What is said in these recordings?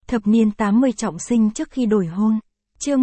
Thập niên 80 trọng sinh trước khi đổi hôn. Chương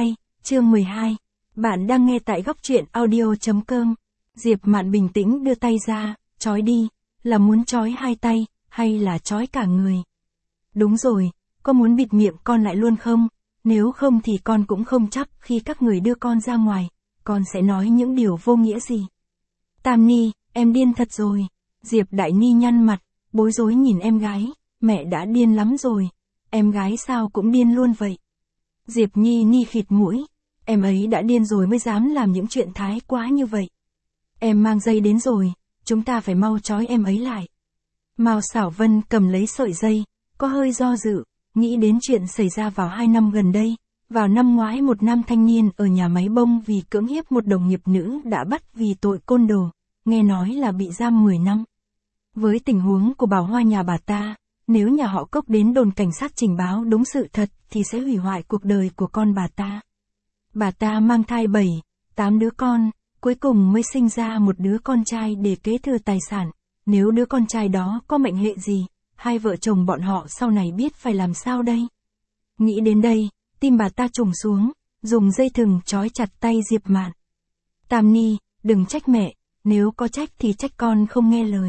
12. Bạn đang nghe tại góc truyện audio.com. Diệp Mạn bình tĩnh đưa tay ra, trói đi, là muốn trói hai tay, hay là trói cả người? Đúng rồi, có muốn bịt miệng con lại luôn không? Nếu không thì con cũng không chắc khi các người đưa con ra ngoài, con sẽ nói những điều vô nghĩa gì. Tam Ni, em điên thật rồi. Diệp Đại Ni nhăn mặt, bối rối nhìn em gái, mẹ đã điên lắm rồi. Em gái sao cũng điên luôn vậy? Diệp Nhi Ni khịt mũi, em ấy đã điên rồi mới dám làm những chuyện thái quá như vậy. Em mang dây đến rồi, chúng ta phải mau trói em ấy lại. Mao Xảo Vân cầm lấy sợi dây, có hơi do dự, nghĩ đến chuyện xảy ra vào 2 năm gần đây. Vào năm ngoái một nam thanh niên ở nhà máy bông vì cưỡng hiếp một đồng nghiệp nữ đã bắt vì tội côn đồ, nghe nói là bị giam 10 năm. Với tình huống của Bảo Hoa nhà bà ta, nếu nhà họ Cốc đến đồn cảnh sát trình báo đúng sự thật thì sẽ hủy hoại cuộc đời của con bà ta. Bà ta mang thai 7, 8 đứa con, cuối cùng mới sinh ra một đứa con trai để kế thừa tài sản. Nếu đứa con trai đó có mệnh hệ gì, hai vợ chồng bọn họ sau này biết phải làm sao đây? Nghĩ đến đây, tim bà ta trùng xuống, dùng dây thừng trói chặt tay Diệp Mạn. Tam Ni, đừng trách mẹ, nếu có trách thì trách con không nghe lời.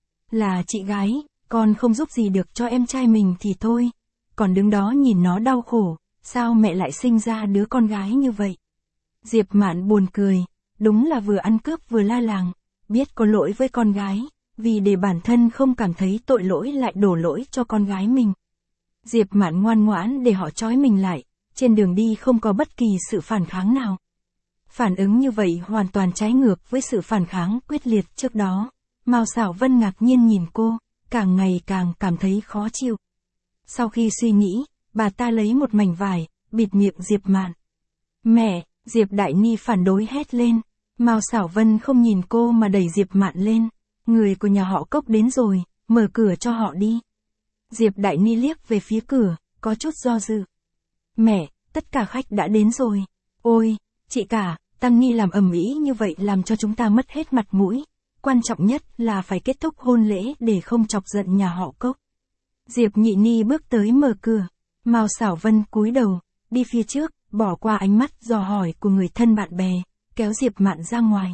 Là chị gái, con không giúp gì được cho em trai mình thì thôi, còn đứng đó nhìn nó đau khổ, sao mẹ lại sinh ra đứa con gái như vậy? Diệp Mạn buồn cười, đúng là vừa ăn cướp vừa la làng, biết có lỗi với con gái, vì để bản thân không cảm thấy tội lỗi lại đổ lỗi cho con gái mình. Diệp Mạn ngoan ngoãn để họ trói mình lại, trên đường đi không có bất kỳ sự phản kháng nào. Phản ứng như vậy hoàn toàn trái ngược với sự phản kháng quyết liệt trước đó. Mao Xảo Vân ngạc nhiên nhìn cô, càng ngày càng cảm thấy khó chịu. Sau khi suy nghĩ, bà ta lấy một mảnh vải, bịt miệng Diệp Mạn. Mẹ, Diệp Đại Ni phản đối hét lên. Mao Xảo Vân không nhìn cô mà đẩy Diệp Mạn lên. Người của nhà họ Cốc đến rồi, mở cửa cho họ đi. Diệp Đại Ni liếc về phía cửa, có chút do dự. Mẹ, tất cả khách đã đến rồi. Ôi, chị cả, Tam Ni làm ầm ĩ như vậy làm cho chúng ta mất hết mặt mũi. Quan trọng nhất là phải kết thúc hôn lễ để không chọc giận nhà họ Cốc. Diệp Nhị Ni bước tới mở cửa. Mao Xảo Vân cúi đầu, đi phía trước, bỏ qua ánh mắt dò hỏi của người thân bạn bè, kéo Diệp Mạn ra ngoài.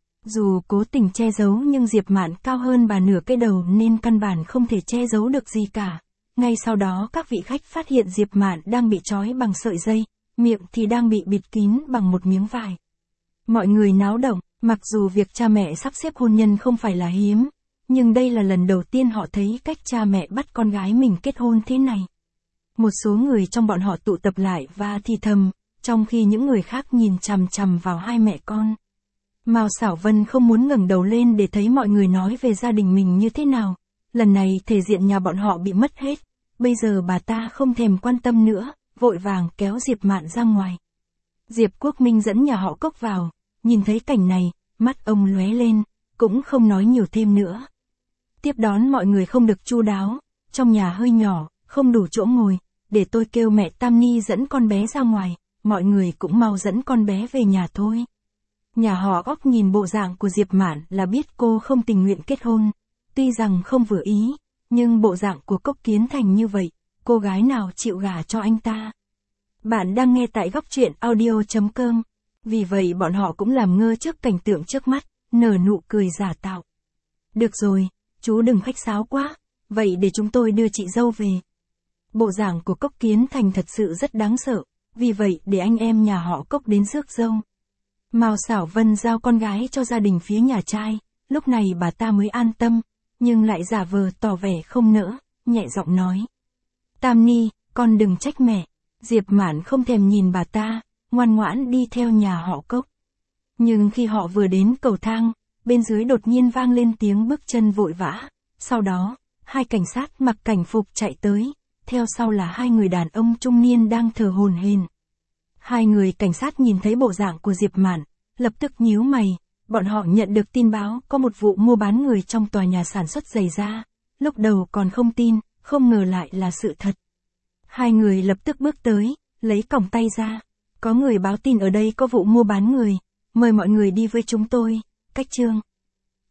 Dù cố tình che giấu nhưng Diệp Mạn cao hơn bà nửa cái đầu nên căn bản không thể che giấu được gì cả. Ngay sau đó các vị khách phát hiện Diệp Mạn đang bị trói bằng sợi dây, miệng thì đang bị bịt kín bằng một miếng vải. Mọi người náo động, mặc dù việc cha mẹ sắp xếp hôn nhân không phải là hiếm, nhưng đây là lần đầu tiên họ thấy cách cha mẹ bắt con gái mình kết hôn thế này. Một số người trong bọn họ tụ tập lại và thì thầm, trong khi những người khác nhìn chằm chằm vào hai mẹ con. Mao Xảo Vân không muốn ngẩng đầu lên để thấy mọi người nói về gia đình mình như thế nào. Lần này thể diện nhà bọn họ bị mất hết. Bây giờ bà ta không thèm quan tâm nữa, vội vàng kéo Diệp Mạn ra ngoài. Diệp Quốc Minh dẫn nhà họ Cốc vào, nhìn thấy cảnh này, mắt ông lóe lên, cũng không nói nhiều thêm nữa. Tiếp đón mọi người không được chu đáo, trong nhà hơi nhỏ, không đủ chỗ ngồi, để tôi kêu mẹ Tam Ni dẫn con bé ra ngoài, mọi người cũng mau dẫn con bé về nhà thôi. Nhà họ Cốc nhìn bộ dạng của Diệp Mạn là biết cô không tình nguyện kết hôn, tuy rằng không vừa ý, nhưng bộ dạng của Cốc Kiến Thành như vậy, cô gái nào chịu gả cho anh ta. Bạn đang nghe tại góc truyện audio.com, vì vậy bọn họ cũng làm ngơ trước cảnh tượng trước mắt, nở nụ cười giả tạo. Được rồi, chú đừng khách sáo quá, vậy để chúng tôi đưa chị dâu về. Bộ dạng của Cốc Kiến Thành thật sự rất đáng sợ, vì vậy để anh em nhà họ Cốc đến rước dâu. Mao Xảo Vân giao con gái cho gia đình phía nhà trai, lúc này bà ta mới an tâm, nhưng lại giả vờ tỏ vẻ không nỡ, nhẹ giọng nói. Tam Ni, con đừng trách mẹ. Diệp Mạn không thèm nhìn bà ta, ngoan ngoãn đi theo nhà họ Cốc. Nhưng khi họ vừa đến cầu thang, bên dưới đột nhiên vang lên tiếng bước chân vội vã, sau đó, hai cảnh sát mặc cảnh phục chạy tới, theo sau là hai người đàn ông trung niên đang thở hổn hển. Hai người cảnh sát nhìn thấy bộ dạng của Diệp Mạn, lập tức nhíu mày, bọn họ nhận được tin báo có một vụ mua bán người trong tòa nhà sản xuất giày da, lúc đầu còn không tin, không ngờ lại là sự thật. Hai người lập tức bước tới, lấy còng tay ra, có người báo tin ở đây có vụ mua bán người, mời mọi người đi với chúng tôi, cách chương.